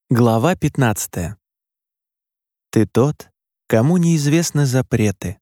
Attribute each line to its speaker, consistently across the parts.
Speaker 1: Глава 15. Ты тот, кому неизвестны запреты.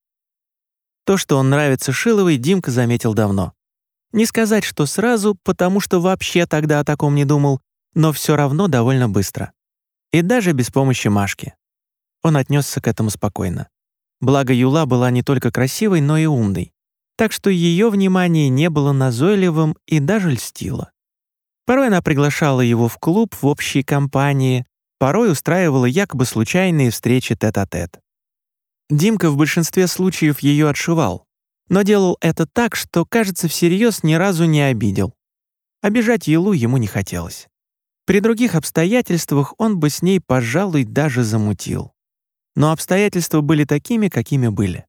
Speaker 1: То, что он нравится Шиловой, Димка заметил давно. Не сказать, что сразу, потому что вообще тогда о таком не думал, но все равно довольно быстро. И даже без помощи Машки. Он отнесся к этому спокойно. Благо Юла была не только красивой, но и умной. Так что ее внимание не было назойливым и даже льстило. Порой она приглашала его в клуб в общей компании, порой устраивала якобы случайные встречи тет-а-тет. Димка в большинстве случаев ее отшивал, но делал это так, что, кажется, всерьез ни разу не обидел. Обижать Юлу ему не хотелось. При других обстоятельствах он бы с ней, пожалуй, даже замутил. Но обстоятельства были такими, какими были.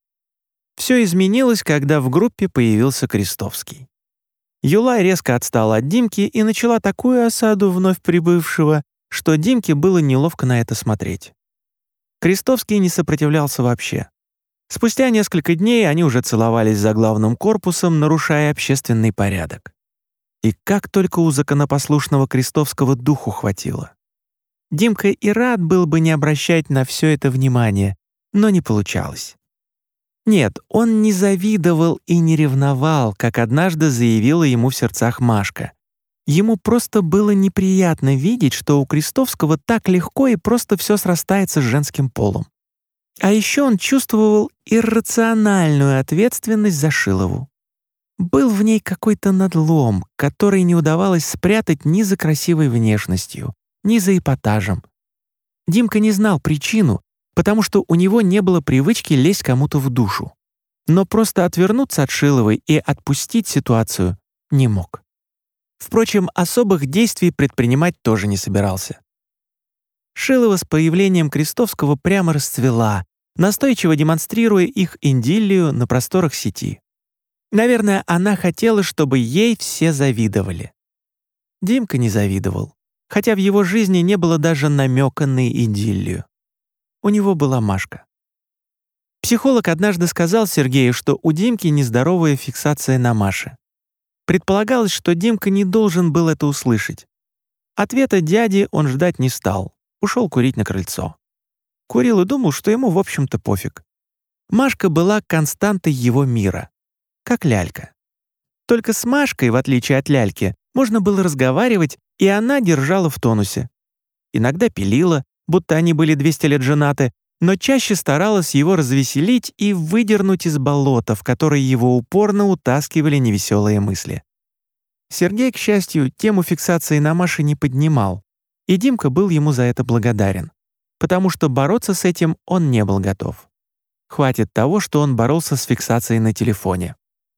Speaker 1: Все изменилось, когда в группе появился Крестовский. Юла резко отстала от Димки и начала такую осаду вновь прибывшего, что Димке было неловко на это смотреть. Крестовский не сопротивлялся вообще. Спустя несколько дней они уже целовались за главным корпусом, нарушая общественный порядок. И как только у законопослушного Крестовского духу хватило. Димка и рад был бы не обращать на все это внимания, но не получалось. Нет, он не завидовал и не ревновал, как однажды заявила ему в сердцах Машка. Ему просто было неприятно видеть, что у Крестовского так легко и просто все срастается с женским полом. А еще он чувствовал иррациональную ответственность за Шилову. Был в ней какой-то надлом, который не удавалось спрятать ни за красивой внешностью, ни за эпатажем. Димка не знал причину, потому что у него не было привычки лезть кому-то в душу. Но просто отвернуться от Шиловой и отпустить ситуацию не мог. Впрочем, особых действий предпринимать тоже не собирался. Шилова с появлением Крестовского прямо расцвела, настойчиво демонстрируя их идиллию на просторах сети. Наверное, она хотела, чтобы ей все завидовали. Димка не завидовал, хотя в его жизни не было даже намека на идиллию. У него была Машка. Психолог однажды сказал Сергею, что у Димки нездоровая фиксация на Маше. Предполагалось, что Димка не должен был это услышать. Ответа дяди он ждать не стал, ушел курить на крыльцо. Курил и думал, что ему, в общем-то, пофиг. Машка была константой его мира, как лялька. Только с Машкой, в отличие от ляльки, можно было разговаривать, и она держала в тонусе. Иногда пилила, будто они были 200 лет женаты, но чаще старалась его развеселить и выдернуть из болота, в которое его упорно утаскивали невеселые мысли. Сергей, к счастью, тему фиксации на Маше не поднимал, и Димка был ему за это благодарен, потому что бороться с этим он не был готов. Хватит того, что он боролся с фиксацией на телефоне.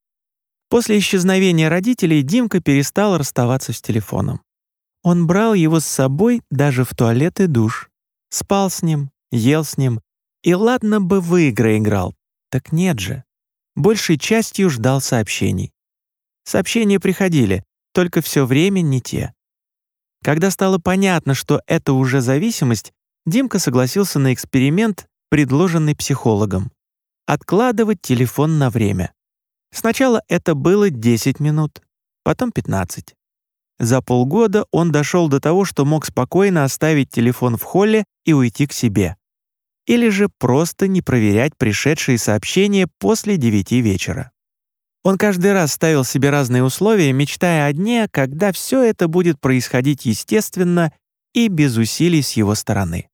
Speaker 1: После исчезновения родителей Димка перестал расставаться с телефоном. Он брал его с собой даже в туалет и душ. Спал с ним, ел с ним. И ладно бы в игры играл. Так нет же. Большей частью ждал сообщений. Сообщения приходили, только все время не те. Когда стало понятно, что это уже зависимость, Димка согласился на эксперимент, предложенный психологом. Откладывать телефон на время. Сначала это было 10 минут, потом 15. За полгода он дошел до того, что мог спокойно оставить телефон в холле и уйти к себе. Или же просто не проверять пришедшие сообщения после 9 вечера. Он каждый раз ставил себе разные условия, мечтая о дне, когда все это будет происходить естественно и без усилий с его стороны.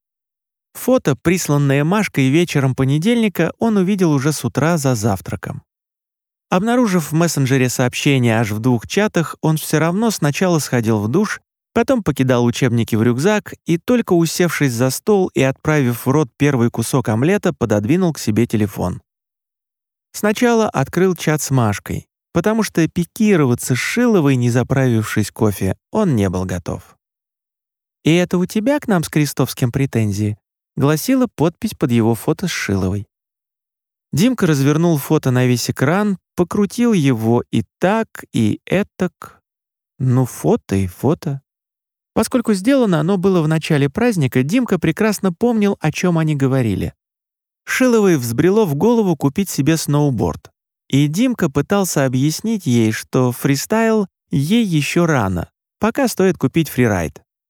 Speaker 1: Фото, присланное Машкой вечером понедельника, он увидел уже с утра за завтраком. Обнаружив в мессенджере сообщение аж в 2 чатах, он все равно сначала сходил в душ, потом покидал учебники в рюкзак и, только усевшись за стол и отправив в рот первый кусок омлета, пододвинул к себе телефон. Сначала открыл чат с Машкой, потому что пикироваться с Шиловой, не заправившись кофе, он не был готов. «И это у тебя к нам с Крестовским претензии?» — гласила подпись под его фото с Шиловой. Димка развернул фото на весь экран, покрутил его и так, и этак. Ну, фото и фото. Поскольку сделано оно было в начале праздника, Димка прекрасно помнил, о чем они говорили. Шиловой взбрело в голову купить себе сноуборд. И Димка пытался объяснить ей, что фристайл ей еще рано, пока стоит купить фрирайд.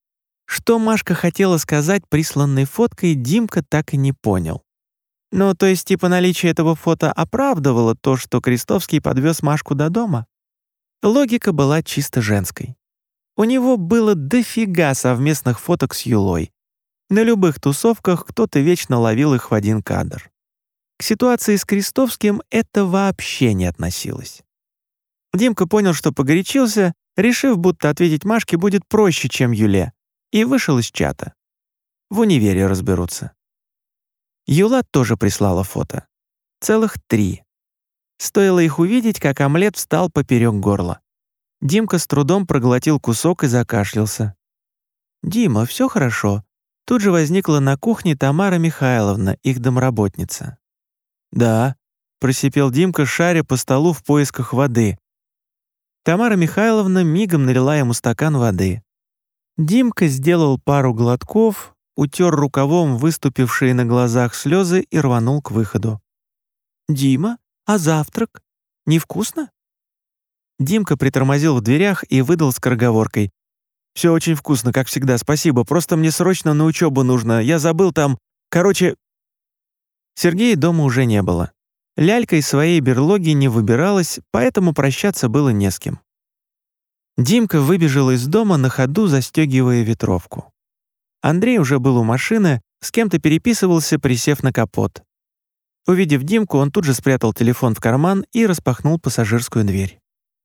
Speaker 1: Что Машка хотела сказать присланной фоткой, Димка так и не понял. Ну, то есть, типа, наличие этого фото оправдывало то, что Крестовский подвез Машку до дома? Логика была чисто женской. У него было дофига совместных фоток с Юлой. На любых тусовках кто-то вечно ловил их в один кадр. К ситуации с Крестовским это вообще не относилось. Димка понял, что погорячился, решив, будто ответить Машке будет проще, чем Юле, и вышел из чата. В универе разберутся. Юла тоже прислала фото. Целых 3. Стоило их увидеть, как омлет встал поперек горла. Димка с трудом проглотил кусок и закашлялся. «Дима, все хорошо?» Тут же возникла на кухне Тамара Михайловна, их домработница. «Да», — просипел Димка, шаря по столу в поисках воды. Тамара Михайловна мигом налила ему стакан воды. Димка сделал пару глотков, утер рукавом выступившие на глазах слезы и рванул к выходу. «Дима, а завтрак? Невкусно?» Димка притормозил в дверях и выдал скороговоркой. «Все очень вкусно, как всегда, спасибо. Просто мне срочно на учебу нужно. Я забыл там... Короче...» Сергея дома уже не было. Лялька из своей берлоги не выбиралась, поэтому прощаться было не с кем. Димка выбежал из дома на ходу, застегивая ветровку. Андрей уже был у машины, с кем-то переписывался, присев на капот. Увидев Димку, он тут же спрятал телефон в карман и распахнул пассажирскую дверь.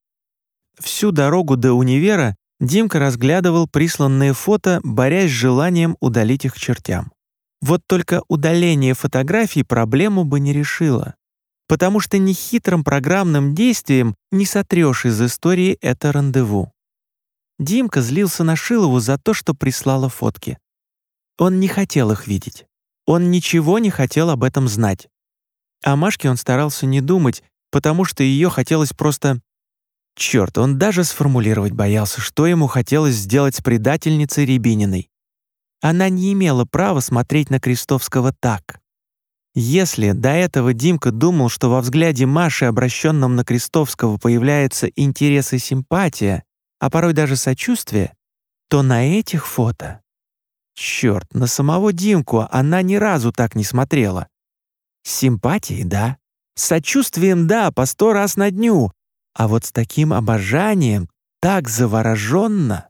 Speaker 1: Всю дорогу до универа Димка разглядывал присланные фото, борясь с желанием удалить их к чертям. Вот только удаление фотографий проблему бы не решило, потому что нехитрым программным действием не сотрешь из истории это рандеву. Димка злился на Шилову за то, что прислала фотки. Он не хотел их видеть. Он ничего не хотел об этом знать. О Машке он старался не думать, потому что ее хотелось просто... Черт, он даже сформулировать боялся, что ему хотелось сделать с предательницей Рябининой. Она не имела права смотреть на Крестовского так. Если до этого Димка думал, что во взгляде Маши, обращенном на Крестовского, появляется интерес и симпатия, а порой даже сочувствие, то на этих фото... Черт, на самого Димку она ни разу так не смотрела. С симпатией — да. С сочувствием — да, по 100 раз на дню. А вот с таким обожанием, так завороженно.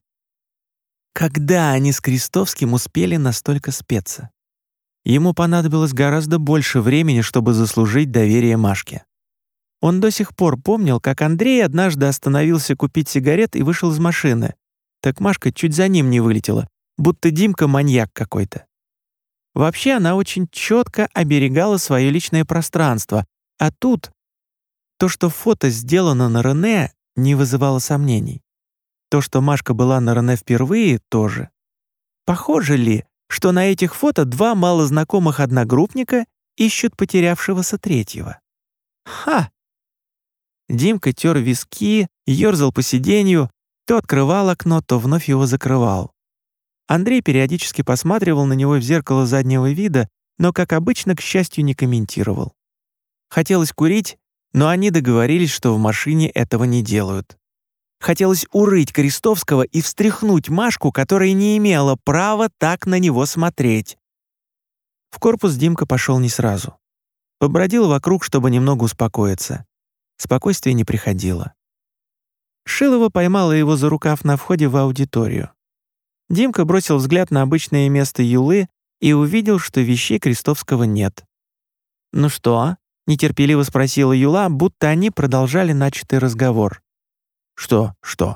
Speaker 1: Когда они с Крестовским успели настолько спеться? Ему понадобилось гораздо больше времени, чтобы заслужить доверие Машке. Он до сих пор помнил, как Андрей однажды остановился купить сигарет и вышел из машины. Так Машка чуть за ним не вылетела, будто Димка маньяк какой-то. Вообще она очень четко оберегала свое личное пространство, а тут то, что фото сделано на Рене, не вызывало сомнений. То, что Машка была на Рене впервые, тоже. Похоже ли, что на этих фото 2 малознакомых одногруппника ищут потерявшегося третьего? Ха! Димка тер виски, ерзал по сиденью, то открывал окно, то вновь его закрывал. Андрей периодически посматривал на него в зеркало заднего вида, но, как обычно, к счастью, не комментировал. Хотелось курить, но они договорились, что в машине этого не делают. Хотелось урыть Крестовского и встряхнуть Машку, которая не имела права так на него смотреть. В корпус Димка пошел не сразу. Побродил вокруг, чтобы немного успокоиться. Спокойствие не приходило. Шилова поймала его за рукав на входе в аудиторию. Димка бросил взгляд на обычное место Юлы и увидел, что вещей Крестовского нет. «Ну что?» — нетерпеливо спросила Юла, будто они продолжали начатый разговор. «Что?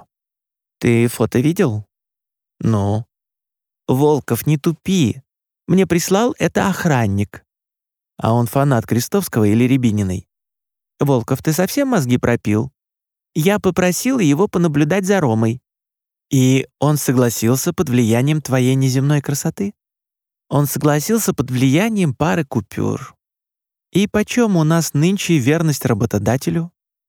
Speaker 1: Ты фото видел?» «Ну?» «Волков, не тупи. Мне прислал это охранник». «А он фанат Крестовского или Рябининой?» «Волков, ты совсем мозги пропил? Я попросила его понаблюдать за Ромой. И он согласился под влиянием твоей неземной красоты? Он согласился под влиянием пары купюр. И почем у нас нынче верность работодателю?»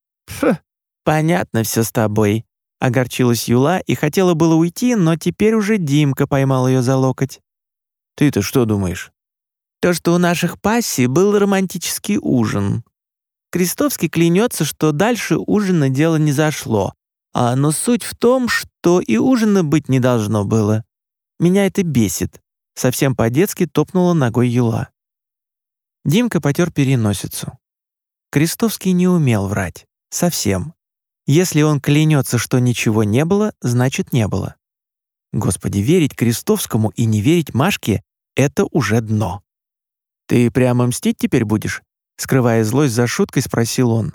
Speaker 1: Понятно все с тобой», — огорчилась Юла и хотела было уйти, но теперь уже Димка поймал ее за локоть. «Ты-то что думаешь?» «То, что у наших пассий был романтический ужин. Крестовский клянется, что дальше ужина дело не зашло, но суть в том, что и ужина быть не должно было. Меня это бесит», — совсем по-детски топнула ногой Юла. Димка потер переносицу. Крестовский не умел врать. Совсем. Если он клянется, что ничего не было, значит не было. Господи, верить Крестовскому и не верить Машке — это уже дно. «Ты прямо мстить теперь будешь?» — скрывая злость за шуткой, спросил он.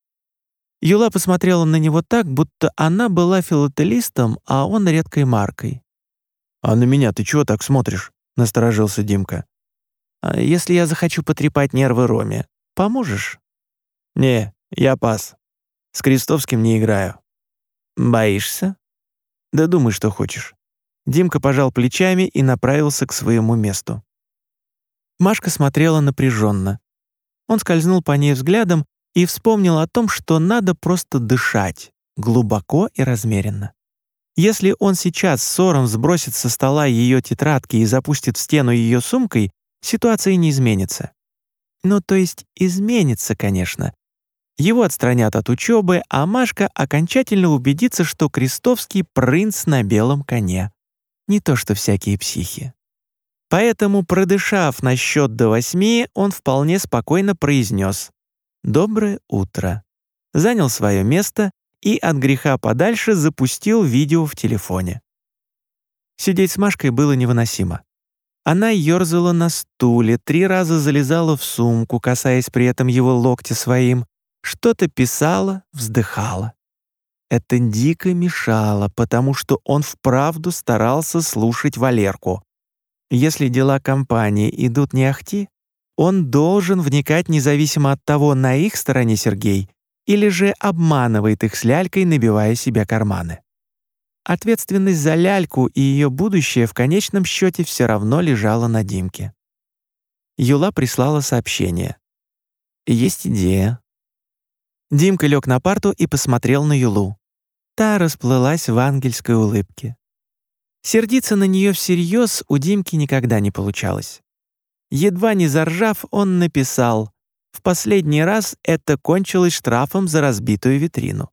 Speaker 1: Юла посмотрела на него так, будто она была филателистом, а он редкой маркой. «А на меня ты чего так смотришь?» — насторожился Димка. «А если я захочу потрепать нервы Роме, поможешь?» «Не, я пас. С Крестовским не играю». «Боишься?» «Да думай, что хочешь». Димка пожал плечами и направился к своему месту. Машка смотрела напряженно. Он скользнул по ней взглядом и вспомнил о том, что надо просто дышать, глубоко и размеренно. Если он сейчас ссором сбросит со стола ее тетрадки и запустит в стену ее сумкой, ситуация не изменится. Ну, то есть изменится, конечно. Его отстранят от учебы, а Машка окончательно убедится, что Крестовский принц на белом коне. Не то что всякие психи. Поэтому, продышав на счет до 8, он вполне спокойно произнес «Доброе утро», занял свое место и от греха подальше запустил видео в телефоне. Сидеть с Машкой было невыносимо. Она ёрзала на стуле, 3 раза залезала в сумку, касаясь при этом его локтя своим, что-то писала, вздыхала. Это дико мешало, потому что он вправду старался слушать Валерку. Если дела компании идут не ахти, он должен вникать независимо от того, на их стороне Сергей или же обманывает их с Лялькой, набивая себе карманы. Ответственность за Ляльку и ее будущее в конечном счете все равно лежала на Димке. Юла прислала сообщение. «Есть идея». Димка лег на парту и посмотрел на Юлу. Та расплылась в ангельской улыбке. Сердиться на нее всерьез у Димки никогда не получалось. Едва не заржав, он написал: «В последний раз это кончилось штрафом за разбитую витрину».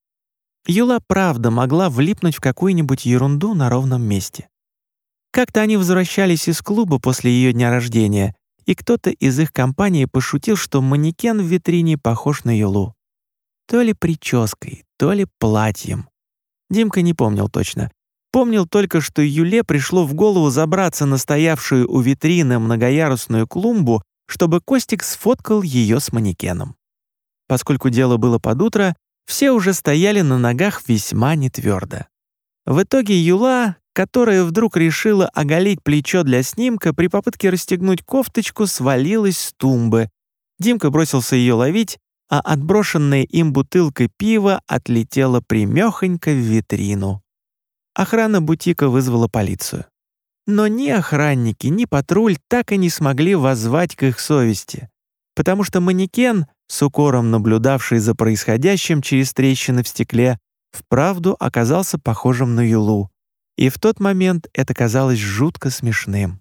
Speaker 1: Юла правда могла влипнуть в какую-нибудь ерунду на ровном месте. Как-то они возвращались из клуба после ее дня рождения, и кто-то из их компании пошутил, что манекен в витрине похож на Юлу. То ли прической, то ли платьем. Димка не помнил точно. Помнил только, что Юле пришло в голову забраться на стоявшую у витрины многоярусную клумбу, чтобы Костик сфоткал ее с манекеном. Поскольку дело было под утро, все уже стояли на ногах весьма нетвердо. В итоге Юла, которая вдруг решила оголить плечо для снимка, при попытке расстегнуть кофточку свалилась с тумбы. Димка бросился ее ловить, а отброшенная им бутылка пива отлетела прямёхонько в витрину. Охрана бутика вызвала полицию. Но ни охранники, ни патруль так и не смогли воззвать к их совести, потому что манекен, с укором наблюдавший за происходящим через трещины в стекле, вправду оказался похожим на Юлу, и в тот момент это казалось жутко смешным.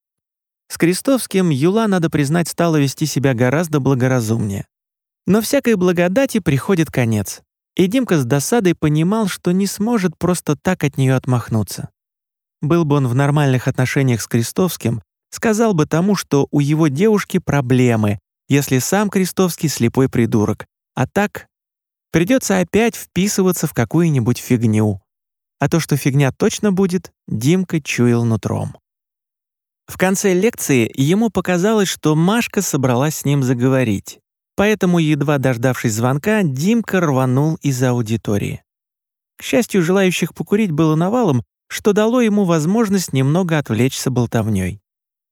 Speaker 1: С Крестовским Юла, надо признать, стала вести себя гораздо благоразумнее. Но всякой благодати приходит конец. И Димка с досадой понимал, что не сможет просто так от нее отмахнуться. Был бы он в нормальных отношениях с Крестовским, сказал бы тому, что у его девушки проблемы, если сам Крестовский слепой придурок, а так придется опять вписываться в какую-нибудь фигню. А то, что фигня точно будет, Димка чуял нутром. В конце лекции ему показалось, что Машка собралась с ним заговорить. Поэтому, едва дождавшись звонка, Димка рванул из аудитории. К счастью, желающих покурить было навалом, что дало ему возможность немного отвлечься болтовнёй.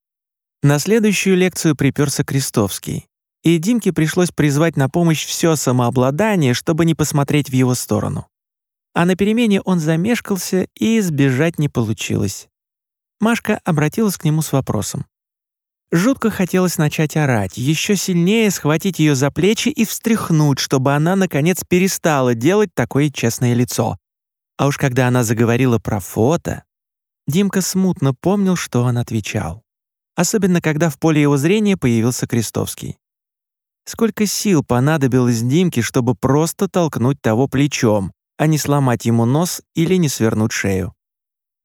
Speaker 1: На следующую лекцию припёрся Крестовский, и Димке пришлось призвать на помощь всё самообладание, чтобы не посмотреть в его сторону. А на перемене он замешкался, и сбежать не получилось. Машка обратилась к нему с вопросом. Жутко хотелось начать орать, еще сильнее схватить ее за плечи и встряхнуть, чтобы она, наконец, перестала делать такое честное лицо. А уж когда она заговорила про фото, Димка смутно помнил, что он отвечал. Особенно, когда в поле его зрения появился Крестовский. Сколько сил понадобилось Димке, чтобы просто толкнуть того плечом, а не сломать ему нос или не свернуть шею.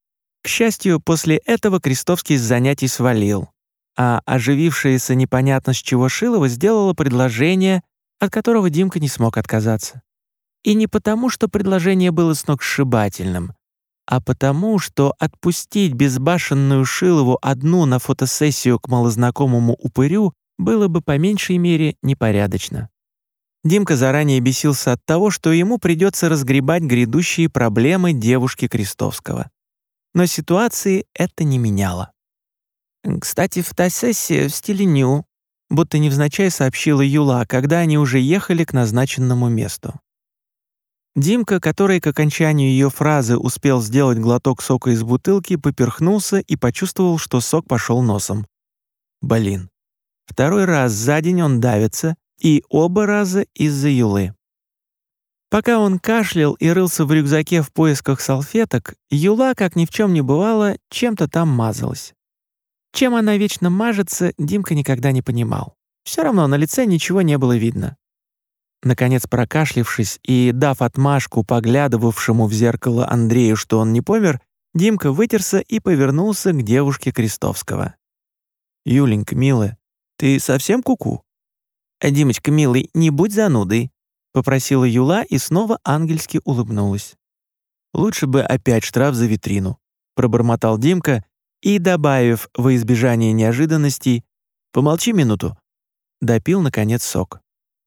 Speaker 1: К счастью, после этого Крестовский с занятий свалил, а оживившаяся непонятно с чего Шилова сделала предложение, от которого Димка не смог отказаться. И не потому, что предложение было сногсшибательным, а потому, что отпустить безбашенную Шилову одну на фотосессию к малознакомому упырю было бы по меньшей мере непорядочно. Димка заранее бесился от того, что ему придется разгребать грядущие проблемы девушки Крестовского. Но ситуации это не меняло. «Кстати, фотосессия в стиле ню», будто невзначай сообщила Юла, когда они уже ехали к назначенному месту. Димка, который к окончанию ее фразы успел сделать глоток сока из бутылки, поперхнулся и почувствовал, что сок пошел носом. Блин. Второй раз за день он давится, и оба раза из-за Юлы. Пока он кашлял и рылся в рюкзаке в поисках салфеток, Юла, как ни в чем не бывало, чем-то там мазалась. Чем она вечно мажется, Димка никогда не понимал. Все равно на лице ничего не было видно. Наконец, прокашлившись и дав отмашку поглядывавшему в зеркало Андрею, что он не помер, Димка вытерся и повернулся к девушке Крестовского. «Юленька, милая, ты совсем куку?» «Димочка, милый, не будь занудой», — попросила Юла и снова ангельски улыбнулась. «Лучше бы опять штраф за витрину», — пробормотал Димка и, добавив во избежание неожиданностей «помолчи минуту», допил, наконец, сок.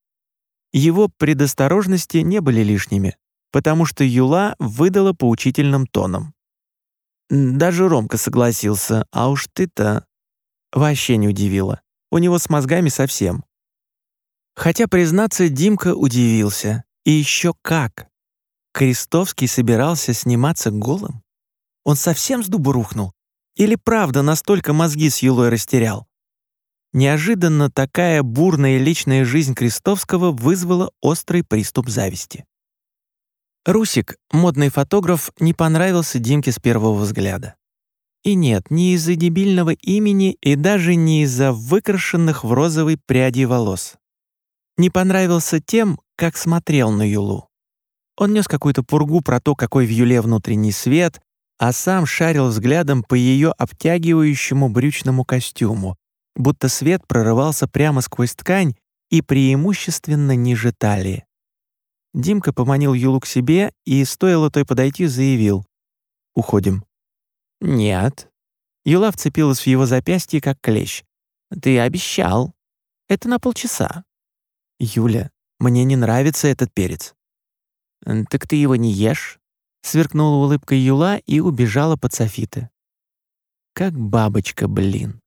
Speaker 1: Его предосторожности не были лишними, потому что Юла выдала поучительным тоном. «Даже Ромка согласился, а уж ты-то...» Вообще не удивило. У него с мозгами совсем. Хотя, признаться, Димка удивился. И еще как. Крестовский собирался сниматься голым? Он совсем с дуба рухнул? Или правда настолько мозги с Юлой растерял? Неожиданно такая бурная личная жизнь Крестовского вызвала острый приступ зависти. Русик, модный фотограф, не понравился Димке с первого взгляда. И нет, не из-за дебильного имени и даже не из-за выкрашенных в розовый пряди волос. Не понравился тем, как смотрел на Юлу. Он нес какую-то пургу про то, какой в Юле внутренний свет, а сам шарил взглядом по ее обтягивающему брючному костюму, будто свет прорывался прямо сквозь ткань и преимущественно ниже талии. Димка поманил Юлу к себе и, стоило той подойти, заявил: «Уходим». «Нет». Юла вцепилась в его запястье, как клещ. «Ты обещал. Это на полчаса». «Юля, мне не нравится этот перец». «Так ты его не ешь?» Сверкнула улыбкой Юла и убежала под софиты. Как бабочка, блин.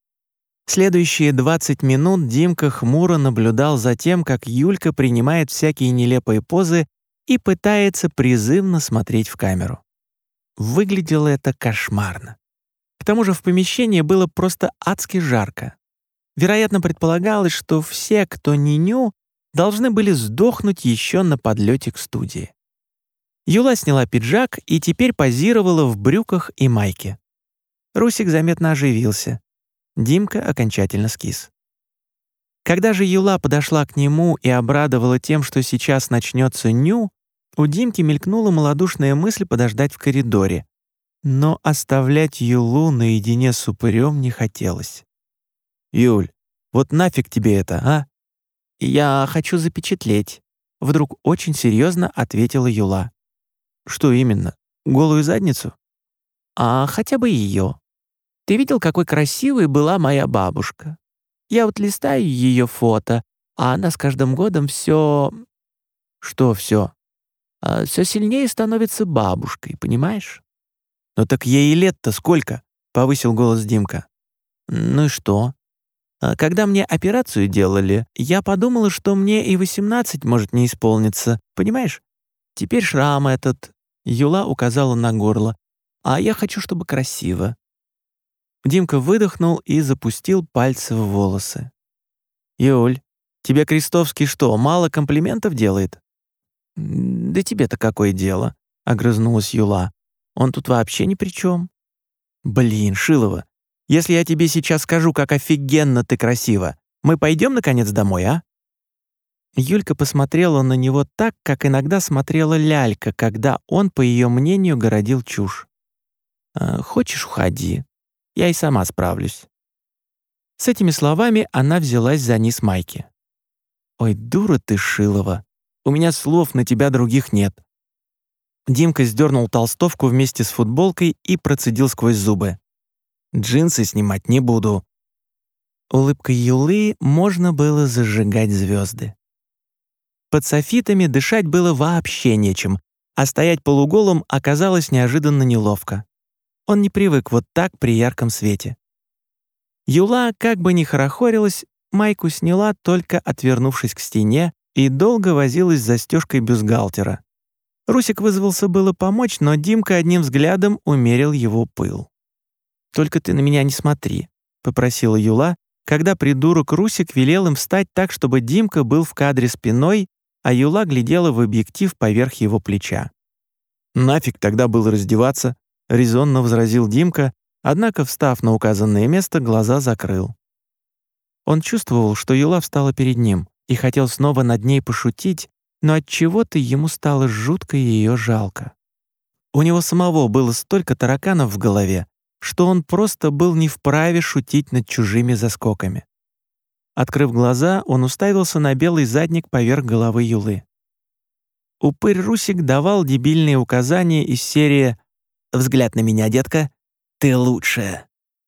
Speaker 1: Следующие 20 минут Димка хмуро наблюдал за тем, как Юлька принимает всякие нелепые позы и пытается призывно смотреть в камеру. Выглядело это кошмарно. К тому же в помещении было просто адски жарко. Вероятно, предполагалось, что все, кто не ню, должны были сдохнуть еще на подлете к студии. Юла сняла пиджак и теперь позировала в брюках и майке. Русик заметно оживился. Димка окончательно скис. Когда же Юла подошла к нему и обрадовала тем, что сейчас начнется ню, у Димки мелькнула малодушная мысль подождать в коридоре. Но оставлять Юлу наедине с упырем не хотелось. «Юль, вот нафиг тебе это, а?» «Я хочу запечатлеть», — вдруг очень серьезно ответила Юла. «Что именно? Голую задницу?» «А хотя бы ее. Ты видел, какой красивой была моя бабушка? Я вот листаю ее фото, а она с каждым годом все...» «Что все?» «Все сильнее становится бабушкой, понимаешь?» «Ну так ей лет-то сколько?» — повысил голос Димка. «Ну и что? Когда мне операцию делали, я подумала, что мне и 18 может не исполниться, понимаешь? Теперь шрам этот...» Юла указала на горло. «А я хочу, чтобы красиво». Димка выдохнул и запустил пальцы в волосы. «Юль, тебе Крестовский что, мало комплиментов делает?» «Да тебе-то какое дело?» — огрызнулась Юла. «Он тут вообще ни при чем». «Блин, Шилова, если я тебе сейчас скажу, как офигенно ты красива, мы пойдем, наконец, домой, а?» Юлька посмотрела на него так, как иногда смотрела лялька, когда он, по ее мнению, городил чушь. Хочешь, уходи. Я и сама справлюсь». С этими словами она взялась за низ майки. «Ой, дура ты, Шилова, у меня слов на тебя других нет». Димка сдернул толстовку вместе с футболкой и процедил сквозь зубы. «Джинсы снимать не буду». Улыбкой Юлы можно было зажигать звезды. Под софитами дышать было вообще нечем, а стоять полуголым оказалось неожиданно неловко. Он не привык вот так при ярком свете. Юла, как бы ни хорохорилась, майку сняла, только отвернувшись к стене, и долго возилась с застежкой бюстгальтера. Русик вызвался было помочь, но Димка одним взглядом умерил его пыл. «Только ты на меня не смотри», — попросила Юла, когда придурок Русик велел им встать так, чтобы Димка был в кадре спиной, а Юла глядела в объектив поверх его плеча. «Нафиг тогда было раздеваться», — резонно возразил Димка, однако, встав на указанное место, глаза закрыл. Он чувствовал, что Юла встала перед ним и хотел снова над ней пошутить, но отчего-то ему стало жутко ее жалко. У него самого было столько тараканов в голове, что он просто был не вправе шутить над чужими заскоками. Открыв глаза, он уставился на белый задник поверх головы Юлы. Упырь Русик давал дебильные указания из серии «Взгляд на меня, детка, ты лучшая».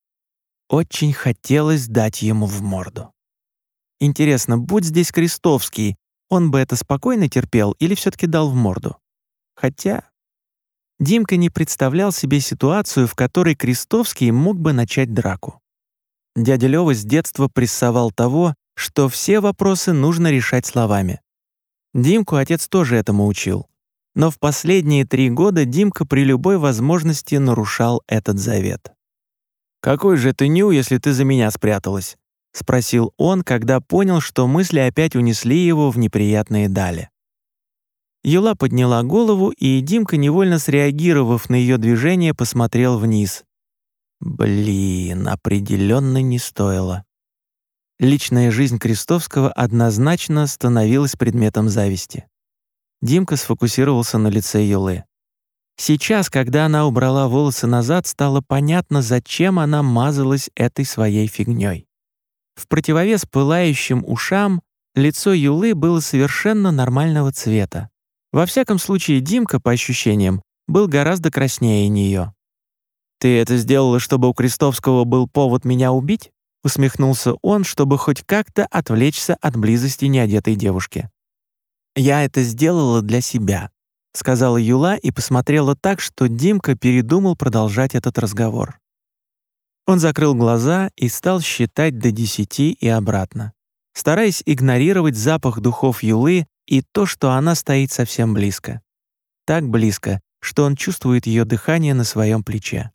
Speaker 1: Очень хотелось дать ему в морду. Интересно, будь здесь Крестовский, он бы это спокойно терпел или все-таки дал в морду? Хотя Димка не представлял себе ситуацию, в которой Крестовский мог бы начать драку. Дядя Лёва с детства прессовал того, что все вопросы нужно решать словами. Димку отец тоже этому учил. Но в последние 3 года Димка при любой возможности нарушал этот завет. «Какой же ты ню, если ты за меня спряталась?» — спросил он, когда понял, что мысли опять унесли его в неприятные дали. Юла подняла голову, и Димка, невольно среагировав на ее движение, посмотрел вниз. Блин, определенно не стоило. Личная жизнь Крестовского однозначно становилась предметом зависти. Димка сфокусировался на лице Юлы. Сейчас, когда она убрала волосы назад, стало понятно, зачем она мазалась этой своей фигней. В противовес пылающим ушам лицо Юлы было совершенно нормального цвета. Во всяком случае, Димка, по ощущениям, был гораздо краснее нее. «Ты это сделала, чтобы у Крестовского был повод меня убить?» — усмехнулся он, чтобы хоть как-то отвлечься от близости неодетой девушки. «Я это сделала для себя», — сказала Юла и посмотрела так, что Димка передумал продолжать этот разговор. Он закрыл глаза и стал считать до 10 и обратно, стараясь игнорировать запах духов Юлы и то, что она стоит совсем близко. Так близко, что он чувствует ее дыхание на своем плече.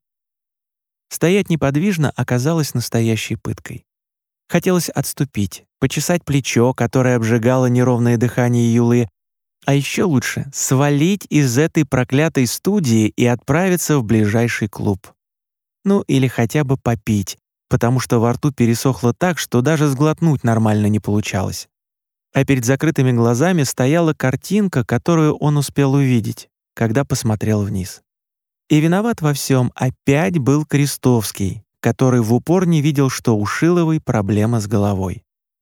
Speaker 1: Стоять неподвижно оказалось настоящей пыткой. Хотелось отступить, почесать плечо, которое обжигало неровное дыхание Юлы, а еще лучше свалить из этой проклятой студии и отправиться в ближайший клуб. Ну или хотя бы попить, потому что во рту пересохло так, что даже сглотнуть нормально не получалось. А перед закрытыми глазами стояла картинка, которую он успел увидеть, когда посмотрел вниз. И виноват во всем опять был Крестовский, который в упор не видел, что у Шиловой проблема с головой.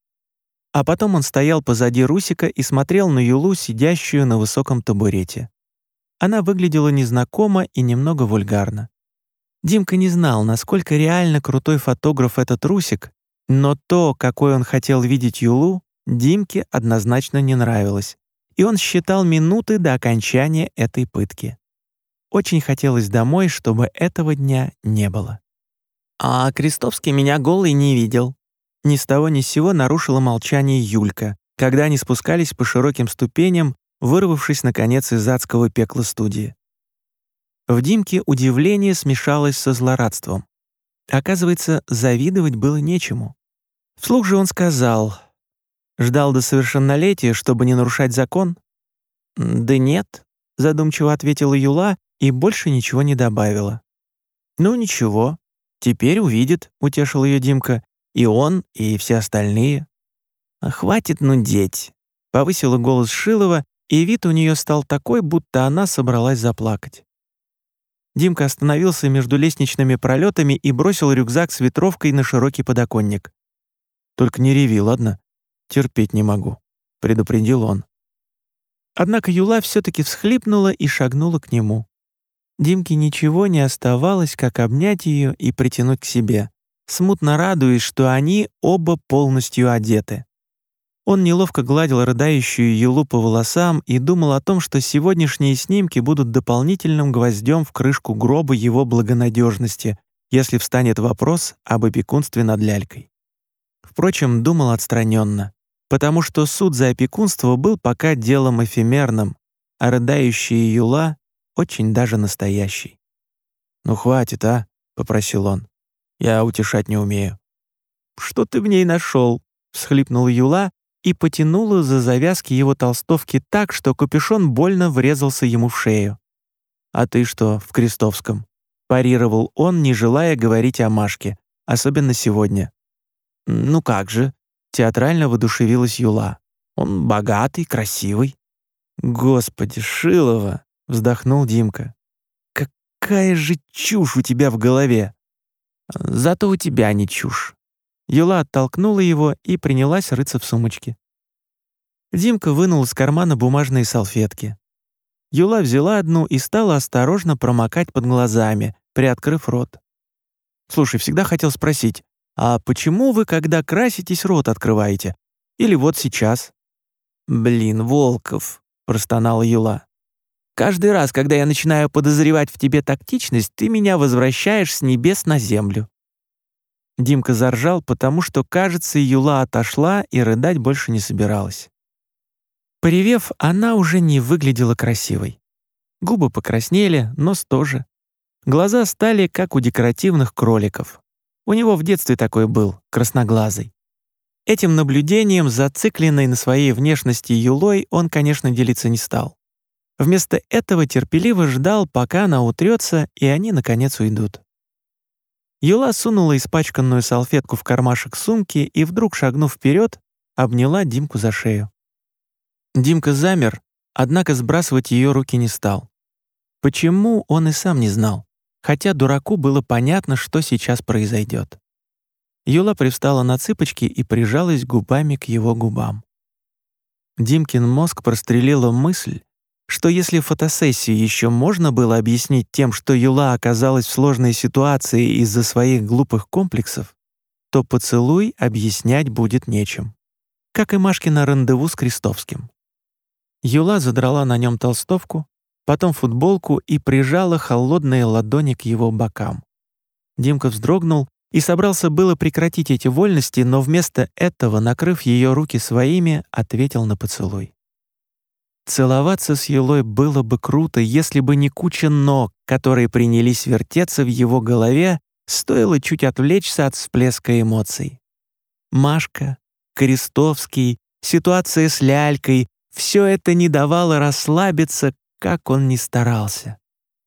Speaker 1: А потом он стоял позади Русика и смотрел на Юлу, сидящую на высоком табурете. Она выглядела незнакомо и немного вульгарно. Димка не знал, насколько реально крутой фотограф этот Русик, но то, какой он хотел видеть Юлу, Димке однозначно не нравилось, и он считал минуты до окончания этой пытки. Очень хотелось домой, чтобы этого дня не было. «А Крестовский меня голой не видел». Ни с того ни с сего нарушила молчание Юлька, когда они спускались по широким ступеням, вырвавшись, наконец, из адского пекла студии. В Димке удивление смешалось со злорадством. Оказывается, завидовать было нечему. Вслух же он сказал: «Ждал до совершеннолетия, чтобы не нарушать закон?» «Да нет», — задумчиво ответила Юла и больше ничего не добавила. «Ну ничего, теперь увидит», — утешил ее Димка, «и он, и все остальные». «Хватит нудеть», — повысила голос Шилова, и вид у нее стал такой, будто она собралась заплакать. Димка остановился между лестничными пролетами и бросил рюкзак с ветровкой на широкий подоконник. «Только не реви, ладно? Терпеть не могу», — предупредил он. Однако Юла все-таки всхлипнула и шагнула к нему. Димке ничего не оставалось, как обнять ее и притянуть к себе, смутно радуясь, что они оба полностью одеты. Он неловко гладил рыдающую Юлу по волосам и думал о том, что сегодняшние снимки будут дополнительным гвоздем в крышку гроба его благонадежности, если встанет вопрос об опекунстве над лялькой. Впрочем, думал отстраненно, потому что суд за опекунство был пока делом эфемерным, а рыдающая Юла очень даже настоящий. «Ну хватит, а?» — попросил он. «Я утешать не умею». «Что ты в ней нашел?» — всхлипнула Юла и потянула за завязки его толстовки так, что капюшон больно врезался ему в шею. «А ты что, в Крестовском?» — парировал он, не желая говорить о Машке, особенно сегодня. «Ну как же?» — театрально воодушевилась Юла. «Он богатый, красивый». «Господи, Шилова!» — вздохнул Димка. «Какая же чушь у тебя в голове!» «Зато у тебя не чушь». Юла оттолкнула его и принялась рыться в сумочке. Димка вынул из кармана бумажные салфетки. Юла взяла одну и стала осторожно промокать под глазами, приоткрыв рот. «Слушай, всегда хотел спросить, а почему вы, когда краситесь, рот открываете? Или вот сейчас?» «Блин, Волков», — простонала Юла. «Каждый раз, когда я начинаю подозревать в тебе тактичность, ты меня возвращаешь с небес на землю». Димка заржал, потому что, кажется, Юла отошла и рыдать больше не собиралась. Поревев, она уже не выглядела красивой. Губы покраснели, нос тоже. Глаза стали, как у декоративных кроликов. У него в детстве такой был, красноглазый. Этим наблюдением, зацикленной на своей внешности Юлой, он, конечно, делиться не стал. Вместо этого терпеливо ждал, пока она утрется, и они, наконец, уйдут. Юла сунула испачканную салфетку в кармашек сумки и, вдруг шагнув вперед, обняла Димку за шею. Димка замер, однако сбрасывать ее руки не стал. Почему, он и сам не знал, хотя дураку было понятно, что сейчас произойдет. Юла привстала на цыпочки и прижалась губами к его губам. Димкин мозг прострелила мысль, что если фотосессию еще можно было объяснить тем, что Юла оказалась в сложной ситуации из-за своих глупых комплексов, то поцелуй объяснять будет нечем. Как и Машкино рандеву с Крестовским. Юла задрала на нем толстовку, потом футболку и прижала холодные ладони к его бокам. Димка вздрогнул и собрался было прекратить эти вольности, но вместо этого, накрыв ее руки своими, ответил на поцелуй. Целоваться с Юлой было бы круто, если бы не куча ног, которые принялись вертеться в его голове, стоило чуть отвлечься от всплеска эмоций. Машка, Крестовский, ситуация с лялькой — все это не давало расслабиться, как он ни старался.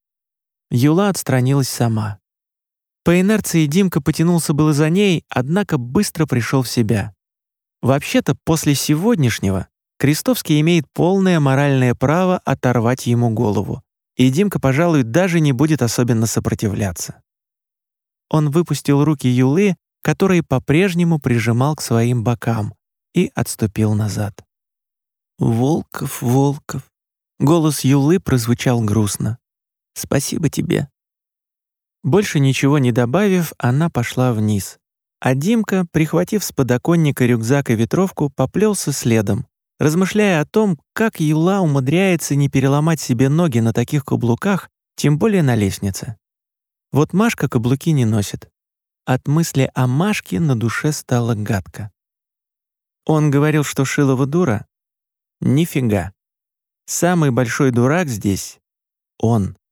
Speaker 1: Юла отстранилась сама. По инерции Димка потянулся было за ней, однако быстро пришел в себя. Вообще-то, после сегодняшнего Крестовский имеет полное моральное право оторвать ему голову, и Димка, пожалуй, даже не будет особенно сопротивляться. Он выпустил руки Юлы, которые по-прежнему прижимал к своим бокам, и отступил назад. «Волков, Волков», — голос Юлы прозвучал грустно. «Спасибо тебе». Больше ничего не добавив, она пошла вниз, а Димка, прихватив с подоконника рюкзак и ветровку, поплелся следом, размышляя о том, как Юла умудряется не переломать себе ноги на таких каблуках, тем более на лестнице. Вот Машка каблуки не носит. От мысли о Машке на душе стало гадко. Он говорил, что Шилова дура? Нифига. Самый большой дурак здесь — он.